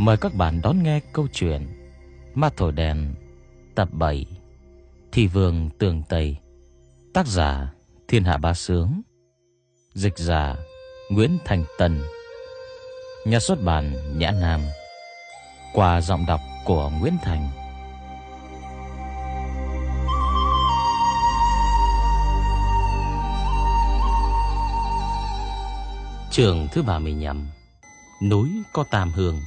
Mời các bạn đón nghe câu chuyện Ma Thổi Đèn tập 7, Thị Vương Tường Tây. Tác giả Thiên Hạ Bá Sướng, dịch giả Nguyễn Thành Tân, nhà xuất bản Nhã Nam, qua giọng đọc của Nguyễn Thành. Chương thứ 35: Núi có tam hương.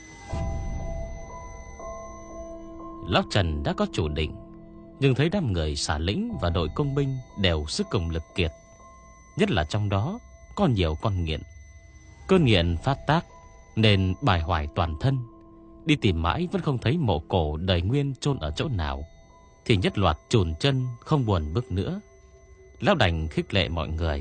Lão Trần đã có chủ định, nhưng thấy đám người xả lĩnh và đội công binh đều sức cùng lực kiệt, nhất là trong đó có nhiều con nghiện. Cơn nghiện phát tác nên bài hoài toàn thân, đi tìm mãi vẫn không thấy mộ cổ đời nguyên chôn ở chỗ nào, thì nhất loạt chùn chân không buồn bước nữa. Lão đành khích lệ mọi người: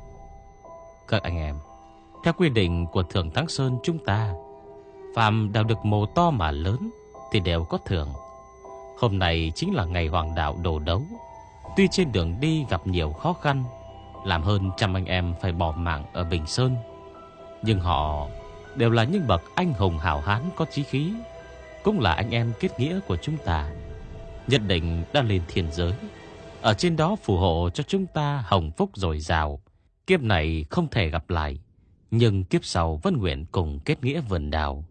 các anh em, theo quy định của Thượng Thắng Sơn chúng ta, phàm đào được mồ to mà lớn thì đều có thưởng. Hôm nay chính là ngày hoàng đạo đồ đấu. Tuy trên đường đi gặp nhiều khó khăn, làm hơn 100 anh em phải bỏ mạng ở Bình Sơn, nhưng họ đều là những bậc anh hùng hảo hán có chí khí, cũng là anh em kết nghĩa của chúng ta. Nhất định đã lên thiên giới, ở trên đó phù hộ cho chúng ta hồng phúc dồi dào. Kiếp này không thể gặp lại, nhưng kiếp sau vẫn nguyện cùng kết nghĩa vườn đào.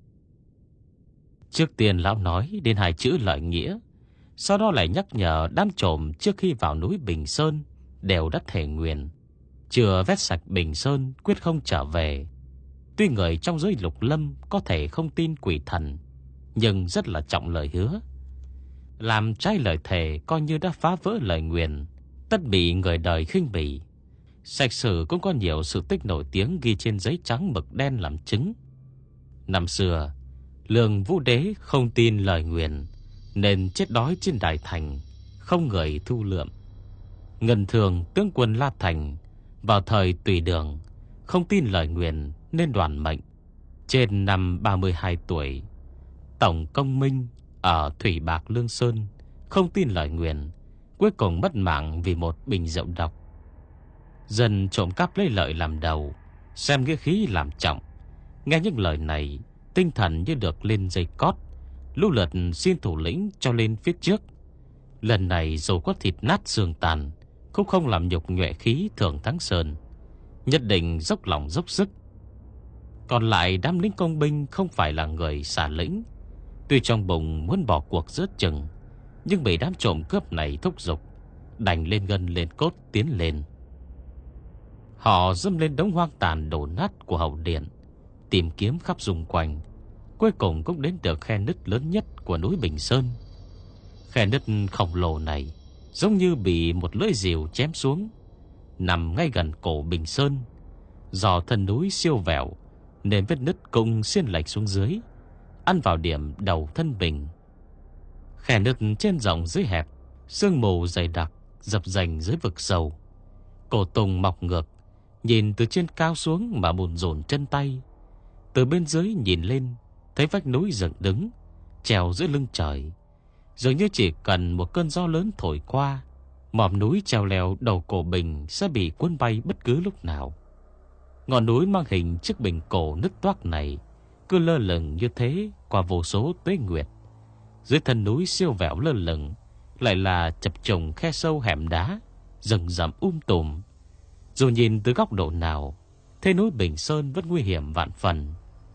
Trước tiên lão nói đến 2 chữ lợi nghĩa, sau đó lại nhắc nhở đám trộm trước khi vào núi Bình Sơn đều đã thề nguyện, chưa vét sạch Bình Sơn quyết không trở về. Tuy người trong giới lục lâm có thể không tin quỷ thần, nhưng rất là trọng lời hứa. Làm trái lời thề coi như đã phá vỡ lời nguyền, tất bị người đời khinh bỉ. Sách sử cũng có nhiều sự tích nổi tiếng ghi trên giấy trắng mực đen làm chứng. Năm xưa, Lương Vũ Đế không tin lời nguyền nên chết đói trên đại thành, không người thu lượm. Ngân Thường tướng quân La Thành vào thời Tùy Đường không tin lời nguyền nên đoàn mệnh. Trên năm 32 tuổi, Tổng Công Minh ở Thủy Bạc Lương Sơn không tin lời nguyền, cuối cùng mất mạng vì một bình rượu độc. Dân trộm cắp lấy lợi làm đầu, xem nghĩa khí làm trọng. Nghe những lời này, tinh thần như được lên dây cót, lũ lượt xin thủ lĩnh cho lên phía trước. Lần này dù có thịt nát xương tàn, cũng không làm nhục nhuệ khí Thượng Thắng Sơn, nhất định dốc lòng dốc sức. Còn lại đám lính công binh không phải là người xả lĩnh, tuy trong bụng muốn bỏ cuộc rớt chừng, nhưng bị đám trộm cướp này thúc giục, đành lên gân lên cốt tiến lên. Họ dâm lên đống hoang tàn đổ nát của hậu điện, tìm kiếm khắp xung quanh, cuối cùng cũng đến được khe nứt lớn nhất của núi Bình Sơn. Khe nứt khổng lồ này giống như bị một lưỡi rìu chém xuống, nằm ngay gần cổ Bình Sơn. Do thân núi siêu vẹo nên vết nứt cũng xiên lệch xuống dưới, ăn vào điểm đầu thân bình. Khe nứt trên rộng dưới hẹp, sương mù dày đặc dập dềnh dưới vực sâu. Cổ Tùng mọc ngược, nhìn từ trên cao xuống mà bùn rộn chân tay. Từ bên dưới nhìn lên, thấy vách núi dựng đứng, treo giữa lưng trời. Dường như chỉ cần một cơn gió lớn thổi qua, mỏm núi treo leo đầu cổ bình sẽ bị cuốn bay bất cứ lúc nào. Ngọn núi mang hình chiếc bình cổ nứt toác này cứ lơ lửng như thế qua vô số tuế nguyệt. Dưới thân núi siêu vẹo lơ lửng lại là chập trùng khe sâu hẻm đá, rừng rậm tùm. Dù nhìn từ góc độ nào, thế núi Bình Sơn vẫn nguy hiểm vạn phần.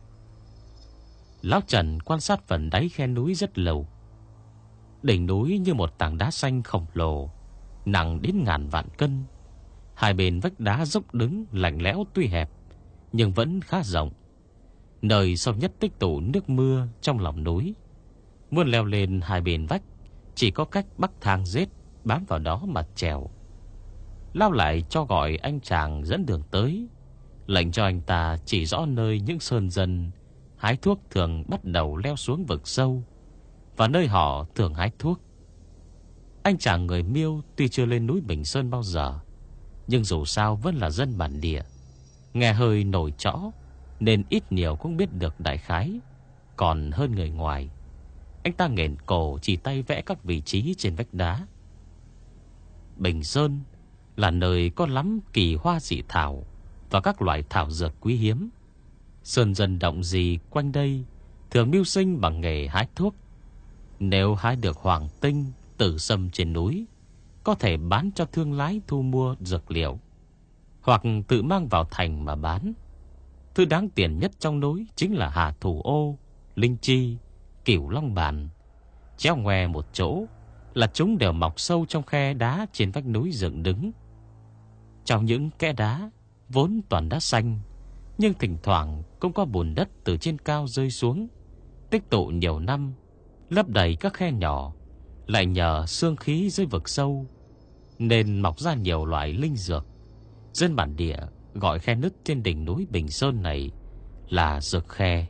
Lão Trần quan sát phần đáy khe núi rất lâu. Đỉnh núi như một tảng đá xanh khổng lồ, nặng đến ngàn vạn cân. Hai bên vách đá dốc đứng lạnh lẽo tuy hẹp, nhưng vẫn khá rộng. Nơi sâu nhất tích tụ nước mưa trong lòng núi. Muốn leo lên hai bên vách, chỉ có cách bắc thang rết bám vào đó mà trèo. Lao lại cho gọi anh chàng dẫn đường tới, lệnh cho anh ta chỉ rõ nơi những sơn dân hái thuốc thường bắt đầu leo xuống vực sâu, và nơi họ thường hái thuốc. Anh chàng người Miêu tuy chưa lên núi Bình Sơn bao giờ, nhưng dù sao vẫn là dân bản địa, nghe hơi nổi trõ nên ít nhiều cũng biết được đại khái, còn hơn người ngoài. Anh ta nghển cổ chỉ tay vẽ các vị trí trên vách đá. Bình Sơn là nơi có lắm kỳ hoa dị thảo và các loại thảo dược quý hiếm. Sơn dân động gì quanh đây thường mưu sinh bằng nghề hái thuốc. Nếu hái được hoàng tinh, tử sâm trên núi, có thể bán cho thương lái thu mua dược liệu, hoặc tự mang vào thành mà bán. Thứ đáng tiền nhất trong núi chính là hà thủ ô, linh chi, cửu long bản. Chéo ngoe một chỗ là chúng đều mọc sâu trong khe đá trên vách núi dựng đứng. Trong những kẽ đá vốn toàn đá xanh, nhưng thỉnh thoảng cũng có bùn đất từ trên cao rơi xuống, tích tụ nhiều năm, lấp đầy các khe nhỏ. Lại nhờ xương khí dưới vực sâu nên mọc ra nhiều loại linh dược. Dân bản địa gọi khe nứt trên đỉnh núi Bình Sơn này là dược khe.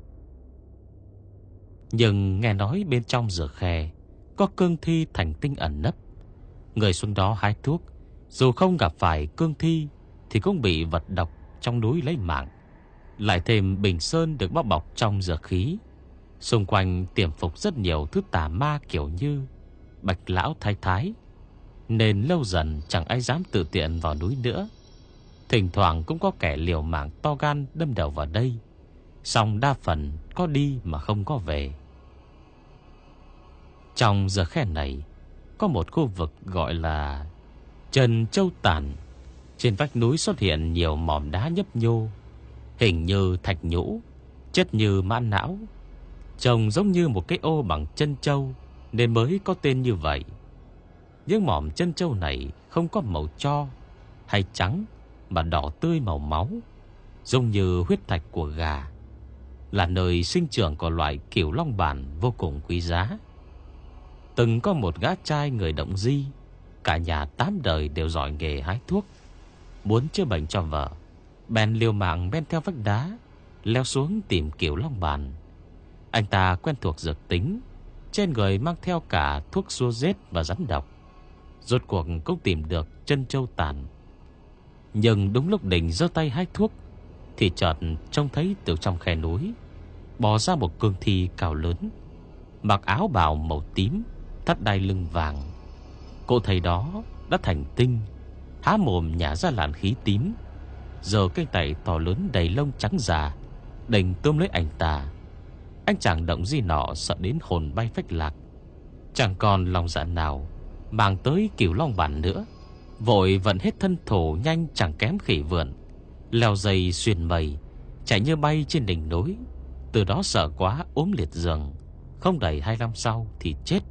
Nhưng nghe nói bên trong dược khe có cương thi thành tinh ẩn nấp. Người xuống đó hái thuốc, dù không gặp phải cương thi thì cũng bị vật độc trong núi lấy mạng. Lại thêm Bình Sơn được bao bọc trong dược khí, xung quanh tiềm phục rất nhiều thứ tà ma kiểu như Bạch lão thái thái, nên lâu dần chẳng ai dám tự tiện vào núi nữa. Thỉnh thoảng cũng có kẻ liều mạng to gan đâm đầu vào đây, song đa phần có đi mà không có về. Trong dược khe này có một khu vực gọi là Trần Châu Tản. Trên vách núi xuất hiện nhiều mỏm đá nhấp nhô, hình như thạch nhũ, chất như mã não, trông giống như một cái ô bằng chân trâu nên mới có tên như vậy. Những mỏm chân trâu này không có màu tro hay trắng mà đỏ tươi màu máu, giống như huyết thạch của gà, là nơi sinh trưởng của loại cửu long bản vô cùng quý giá. Từng có một gã trai người Động Di, cả nhà 8 đời đều giỏi nghề hái thuốc, muốn chữa bệnh cho vợ, bèn liều mạng men theo vách đá leo xuống tìm cửu long bản. Anh ta quen thuộc dược tính, trên người mang theo cả thuốc xua rết và rắn độc. Rốt cuộc cũng tìm được Chân Châu Tản. Nhưng đúng lúc định giơ tay hái thuốc thì chợt trông thấy từ trong khe núi bò ra một cương thi cao lớn, mặc áo bào màu tím, thắt đai lưng vàng. Cô thầy đó đã thành tinh, há mồm nhả ra làn khí tím, giơ cái tay to lớn đầy lông trắng già định tóm lấy anh ta. Anh chàng Động Di nọ sợ đến hồn bay phách lạc, chẳng còn lòng dạ nào mang tới cửu long bản nữa, vội vận hết thân thổ nhanh chẳng kém khỉ vượn, leo dây xuyên mây, chạy như bay trên đỉnh núi. Từ đó sợ quá ốm liệt giường, không đầy 2 năm sau thì chết.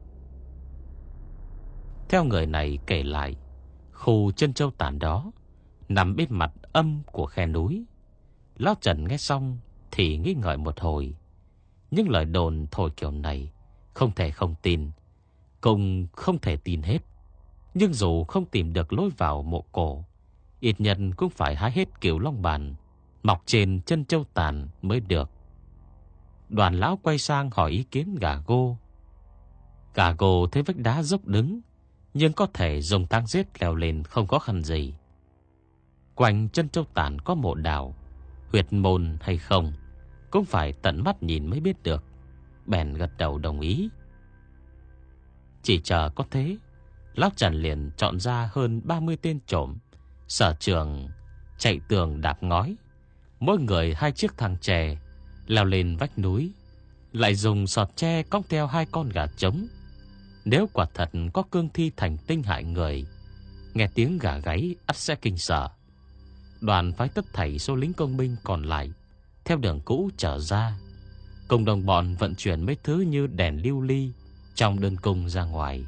Theo người này kể lại, khu Chân Châu Tản đó nằm bên mặt âm của khe núi. Lão Trần nghe xong thì nghi ngợi một hồi. Những lời đồn thổi kiểu này không thể không tin, cũng không thể tin hết. Nhưng dù không tìm được lối vào mộ cổ, ít nhất cũng phải hái hết cửu long bản mọc trên Chân Châu Tản mới được. Đoàn lão quay sang hỏi ý kiến Gà Gô. Gà Gô thấy vách đá dốc đứng, nhưng có thể dùng tang giết leo lên không khó khăn gì. Quanh Chân Châu Tản có mộ đào, huyệt môn hay không cũng phải tận mắt nhìn mới biết được. Bèn gật đầu đồng ý. Chỉ chờ có thế, lão Trần liền chọn ra hơn 30 tên trộm, sở trường chạy tường đạp ngói, mỗi người 2 chiếc thang tre, leo lên vách núi, lại dùng sọt tre cõng theo 2 con gà trống. Nếu quả thật có cương thi thành tinh hại người, nghe tiếng gà gáy ắt sẽ kinh sợ. Đoàn phái tất thảy số lính công binh còn lại theo đường cũ trở ra, cùng đồng bọn vận chuyển mấy thứ như đèn lưu ly trong đơn cung ra ngoài.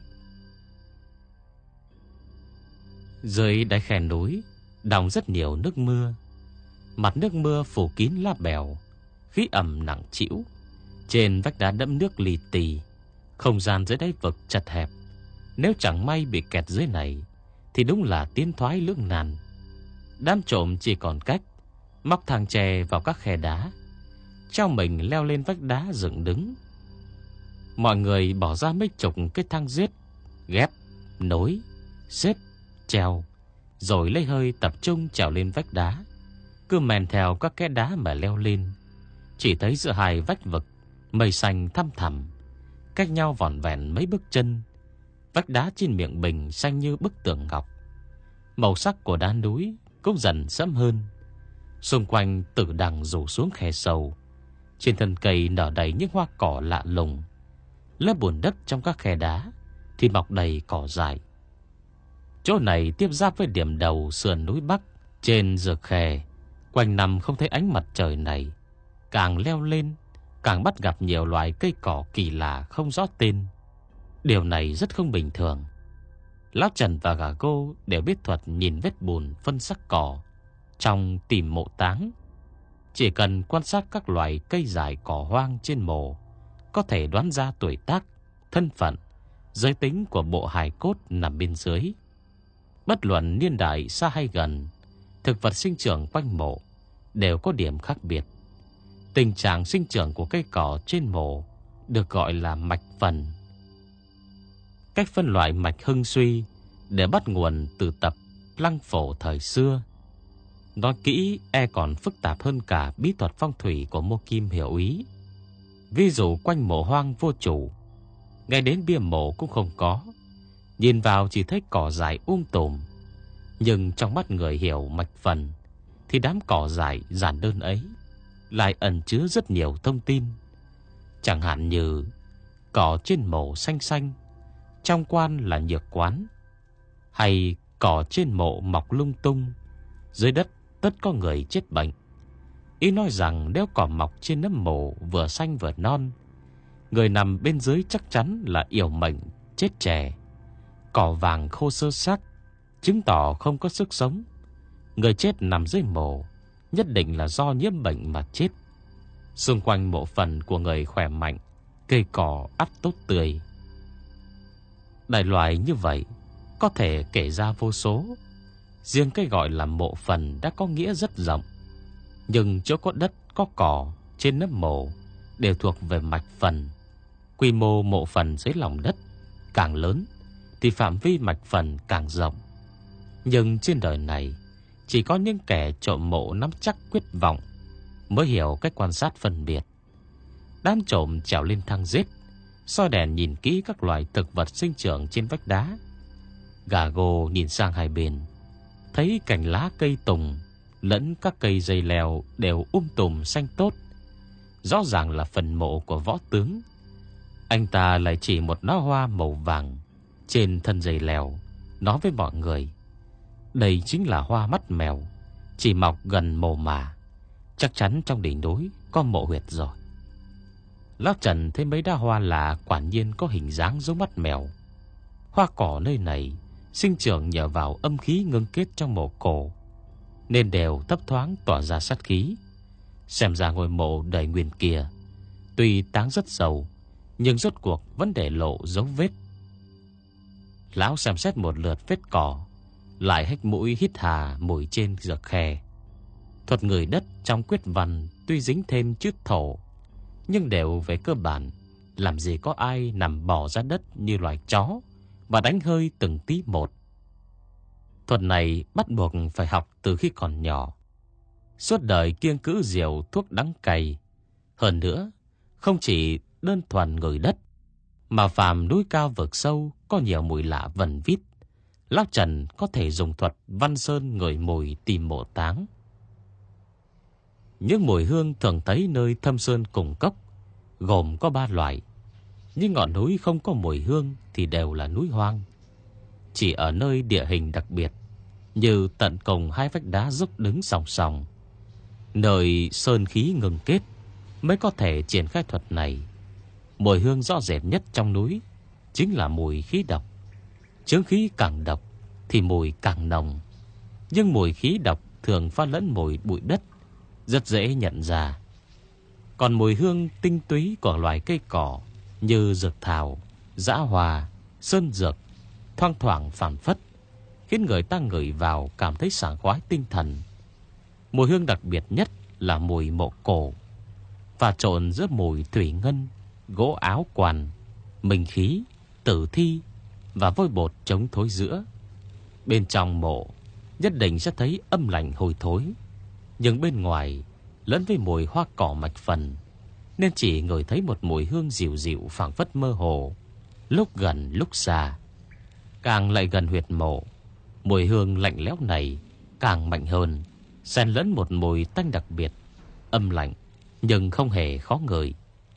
Dưới đáy khe núi đọng rất nhiều nước mưa. Mặt nước mưa phủ kín lá bèo, khí ẩm nặng trĩu. Trên vách đá đẫm nước lì tì, không gian dưới đáy vực chật hẹp. Nếu chẳng may bị kẹt dưới này thì đúng là tiến thoái lưỡng nan. Đám trộm chỉ còn cách móc thang tre vào các khe đá, treo mình leo lên vách đá dựng đứng. Mọi người bỏ ra mấy chục cái thang giết, ghép, nối, xếp, treo, rồi lấy hơi tập trung trèo lên vách đá. Cứ men theo các kẽ đá mà leo lên. Chỉ thấy giữa hai vách vực mây xanh thăm thẳm, cách nhau vỏn vẹn mấy bước chân. Vách đá trên miệng bình xanh như bức tường ngọc. Màu sắc của đá núi cũng dần sẫm hơn. Xung quanh tử đằng rủ xuống khe sâu, Trên thân cây nở đầy những hoa cỏ lạ lùng. Lớp bùn đất trong các khe đá thì mọc đầy cỏ dại. Chỗ này tiếp giáp với điểm đầu sườn núi Bắc. Trên rực khe, quanh năm không thấy ánh mặt trời này. Càng leo lên, càng bắt gặp nhiều loài cây cỏ kỳ lạ không rõ tên. Điều này rất không bình thường. Lão Trần và Gà Gô đều biết thuật nhìn vết bùn phân sắc cỏ trong tìm mộ táng. Chỉ cần quan sát các loài cây dại cỏ hoang trên mộ, có thể đoán ra tuổi tác, thân phận, giới tính của bộ hài cốt nằm bên dưới. Bất luận niên đại xa hay gần, thực vật sinh trưởng quanh mộ đều có điểm khác biệt. Tình trạng sinh trưởng của cây cỏ trên mộ được gọi là mạch phần. Cách phân loại mạch hưng suy để bắt nguồn từ tập Lăng Phổ thời xưa. Nói kỹ e còn phức tạp hơn cả bí thuật phong thủy của Mô Kim hiểu ý. Ví dụ quanh mộ hoang vô chủ, ngay đến bia mộ cũng không có, nhìn vào chỉ thấy cỏ dại tùm. Nhưng trong mắt người hiểu mạch phần thì đám cỏ dại giản đơn ấy lại ẩn chứa rất nhiều thông tin. Chẳng hạn như cỏ trên mộ xanh xanh, trong quan là nhược quán. Hay cỏ trên mộ mọc lung tung, dưới đất tất có người chết bệnh. Ý nói rằng nếu cỏ mọc trên nấm mộ vừa xanh vừa non, người nằm bên dưới chắc chắn là yểu mệnh chết trẻ. Cỏ vàng khô sơ xác, chứng tỏ không có sức sống. Người chết nằm dưới mộ nhất định là do nhiễm bệnh mà chết. Xung quanh mộ phần của người khỏe mạnh, cây cỏ ắt tốt tươi. Đại loại như vậy có thể kể ra vô số. Riêng cái gọi là mộ phần đã có nghĩa rất rộng. Nhưng chỗ có đất, có cỏ trên nấm mộ đều thuộc về mạch phần. Quy mô mộ phần dưới lòng đất càng lớn thì phạm vi mạch phần càng rộng. Nhưng trên đời này chỉ có những kẻ trộm mộ nắm chắc quyết vọng mới hiểu cách quan sát phân biệt. Đám trộm trèo lên thang giết, soi đèn nhìn kỹ các loài thực vật sinh trưởng trên vách đá. Gà Gô nhìn sang hai bên, thấy cành lá cây tùng lẫn các cây dây leo đều tùm xanh tốt, rõ ràng là phần mộ của võ tướng. Anh ta lại chỉ một náo hoa màu vàng trên thân dây leo, nói với mọi người: đây chính là hoa mắt mèo, chỉ mọc gần mồ mả, chắc chắn trong đỉnh núi có mộ huyệt rồi. Lão Trần thấy mấy đóa hoa lạ quả nhiên có hình dáng giống mắt mèo. Hoa cỏ nơi này sinh trưởng nhờ vào âm khí ngưng kết trong mộ cổ, nên đều thấp thoáng tỏa ra sát khí. Xem ra ngôi mộ đầy nguyên kia tuy táng rất sâu, nhưng rốt cuộc vẫn để lộ dấu vết. Lão xem xét một lượt vết cỏ, lại hách mũi hít hà mùi trên rực khe. Thuật người đất trong quyết văn tuy dính thêm chữ thổ, nhưng đều về cơ bản làm gì có ai nằm bò ra đất như loài chó và đánh hơi từng tí một. Thuật này bắt buộc phải học từ khi còn nhỏ, suốt đời kiêng cữ rượu thuốc đắng cay. Hơn nữa, không chỉ đơn thuần người đất, mà phàm núi cao vực sâu có nhiều mùi lạ vần vít, Lão Trần có thể dùng thuật văn sơn ngửi mùi tìm mộ táng. Những mùi hương thường thấy nơi thâm sơn cùng cốc gồm có 3 loại. Những ngọn núi không có mùi hương thì đều là núi hoang. Chỉ ở nơi địa hình đặc biệt, như tận cùng hai vách đá dốc đứng song song, nơi sơn khí ngừng kết, mới có thể triển khai thuật này. Mùi hương rõ rệt nhất trong núi chính là mùi khí độc. Chướng khí càng độc thì mùi càng nồng, nhưng mùi khí độc thường pha lẫn mùi bụi đất, rất dễ nhận ra. Còn mùi hương tinh túy của loài cây cỏ như dược thảo, dã hoa, sơn dược thoang thoảng phảng phất, khiến người ta ngửi vào cảm thấy sảng khoái tinh thần. Mùi hương đặc biệt nhất là mùi mộ cổ, pha trộn giữa mùi thủy ngân, gỗ áo quan, minh khí, tử thi và vôi bột chống thối giữa. Bên trong mộ nhất định sẽ thấy âm lạnh hôi thối, nhưng bên ngoài lẫn với mùi hoa cỏ mạch phần, nên chỉ ngửi thấy một mùi hương dịu dịu phảng phất mơ hồ, lúc gần lúc xa. Càng lại gần huyệt mộ, mùi hương lạnh lẽo này càng mạnh hơn, xen lẫn một mùi tanh đặc biệt, âm lạnh, nhưng không hề khó ngửi.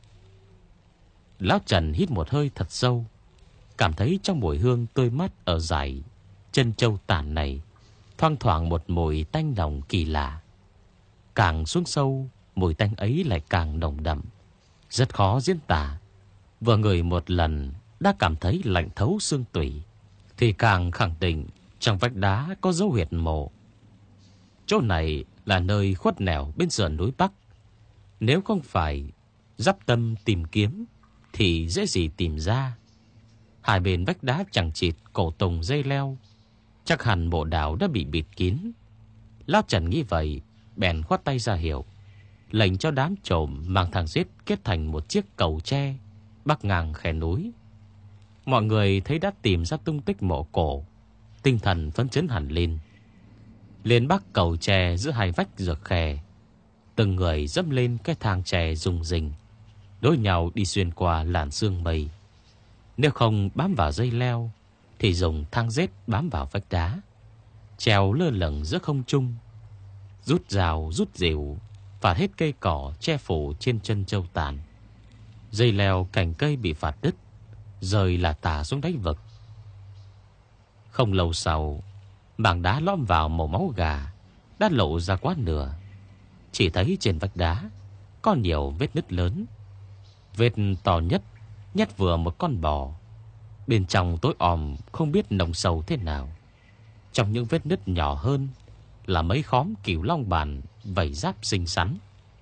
Lão Trần hít một hơi thật sâu, cảm thấy trong mùi hương tươi mát ở dải chân châu tàn này thoang thoảng một mùi tanh nồng kỳ lạ. Càng xuống sâu, mùi tanh ấy lại càng nồng đậm, rất khó diễn tả. Vừa ngửi một lần đã cảm thấy lạnh thấu xương tủy, thì càng khẳng định trong vách đá có dấu huyệt mộ. Chỗ này là nơi khuất nẻo bên sườn núi Bắc. Nếu không phải dắp tâm tìm kiếm thì dễ gì tìm ra. Hai bên vách đá chằng chịt cổ tùng dây leo, chắc hẳn mộ đào đã bị bịt kín. Lão Trần nghĩ vậy, bèn khoát tay ra hiệu, lệnh cho đám trộm mang thang giết kết thành một chiếc cầu tre bắc ngang khe núi. Mọi người thấy đã tìm ra tung tích mộ cổ, tinh thần phấn chấn hẳn lên. Liền bắc cầu tre giữa hai vách rược khe, từng người dẫm lên cái thang tre rung rinh, đối nhau đi xuyên qua làn sương mây. Nếu không bám vào dây leo thì dùng thang rết bám vào vách đá, treo lơ lửng giữa không trung, rút rào rút rìu phạt hết cây cỏ che phủ trên chân châu tàn. Dây leo cành cây bị phạt đứt, rơi là tả xuống đáy vực. Không lâu sau, mảng đá lõm vào màu máu gà đã lộ ra quá nửa. Chỉ thấy trên vách đá có nhiều vết nứt lớn. Vết to nhất nhét vừa một con bò, bên trong tối om không biết nồng sâu thế nào. Trong những vết nứt nhỏ hơn là mấy khóm cửu long bản vảy giáp xinh xắn.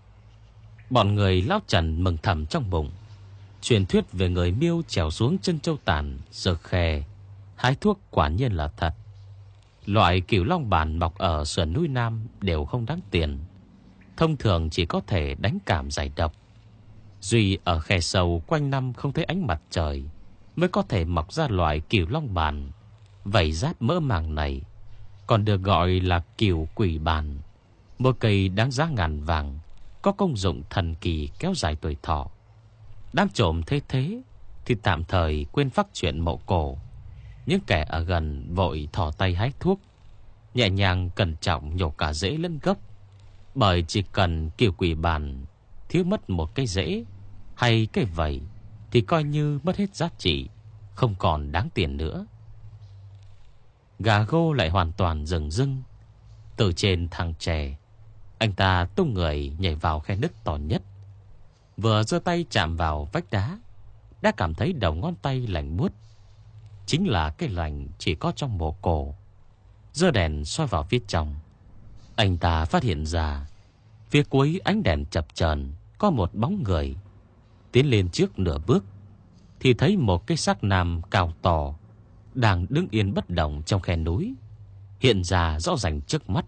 Bọn người Lão Trần mừng thầm trong bụng. Truyền thuyết về người Miêu trèo xuống chân châu tàn giờ khe hái thuốc quả nhiên là thật. Loại cửu long bản mọc ở sườn núi Nam đều không đáng tiền, thông thường chỉ có thể đánh cảm giải độc. Duy ở khe sâu quanh năm không thấy ánh mặt trời mới có thể mọc ra loại cửu long bản vảy giáp mỡ màng này, còn được gọi là cửu quỷ bản. Một cây đáng giá ngàn vàng, có công dụng thần kỳ kéo dài tuổi thọ. Đám trộm thế thì tạm thời quên phắc chuyện mộ cổ. Những kẻ ở gần vội thò tay hái thuốc, nhẹ nhàng cẩn trọng nhổ cả rễ lẫn gốc. Bởi chỉ cần cửu quỷ bản thiếu mất một cái rễ hay cái vảy thì coi như mất hết giá trị, không còn đáng tiền nữa. Gà Gô lại hoàn toàn dừng dưng. Từ trên thang tre, anh ta tung người nhảy vào khe nứt to nhất. Vừa giơ tay chạm vào vách đá, đã cảm thấy đầu ngón tay lạnh buốt. Chính là cái lạnh chỉ có trong mộ cổ. Giơ đèn soi vào phía trong, anh ta phát hiện ra phía cuối ánh đèn chập chờn có một bóng người. Tiến lên trước nửa bước thì thấy một cái xác nam cao to đang đứng yên bất động trong khe núi, hiện ra rõ ràng trước mắt.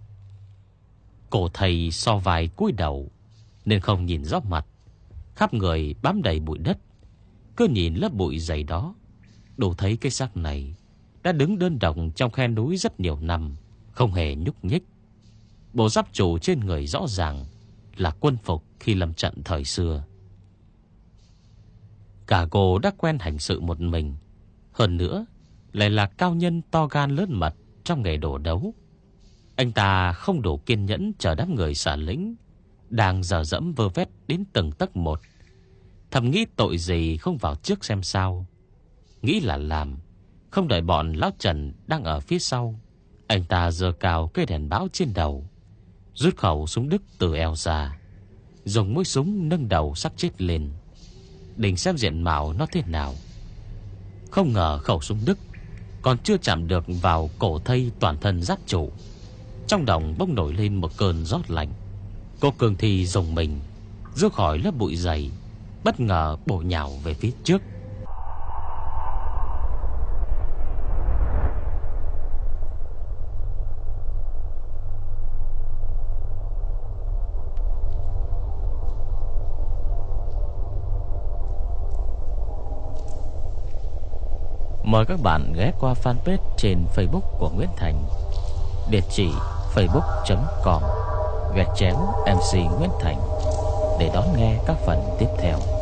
Cổ thầy so vai cúi đầu nên không nhìn rõ mặt, khắp người bám đầy bụi đất. Cứ nhìn lớp bụi dày đó, đủ thấy cái xác này đã đứng đơn độc trong khe núi rất nhiều năm, không hề nhúc nhích. Bộ giáp trụ trên người rõ ràng là quân phục khi lâm trận thời xưa. Cả Gô đã quen hành sự một mình, hơn nữa lại là cao nhân to gan lớn mật trong nghề đổ đấu. Anh ta không đủ kiên nhẫn chờ đám người xả lính đang dở dẫm vơ vét đến từng tấc một. Thầm nghĩ tội gì không vào trước xem sao. Nghĩ là làm, không đợi bọn Lão Trần đang ở phía sau, anh ta giơ cao cây đèn báo trên đầu, rút khẩu súng Đức từ eo ra, dùng mũi súng nâng đầu sắc chết lên, định xem diện mạo nó thế nào. Không ngờ khẩu súng Đức còn chưa chạm được vào cổ thây toàn thân giáp trụ, trong đồng bỗng nổi lên một cơn gió lạnh. Cô Cường Thi rùng mình rút khỏi lớp bụi dày, bất ngờ bổ nhào về phía trước. Mời các bạn ghé qua fanpage trên Facebook của Nguyễn Thành, địa chỉ facebook.com/MC Nguyễn Thành để đón nghe các phần tiếp theo.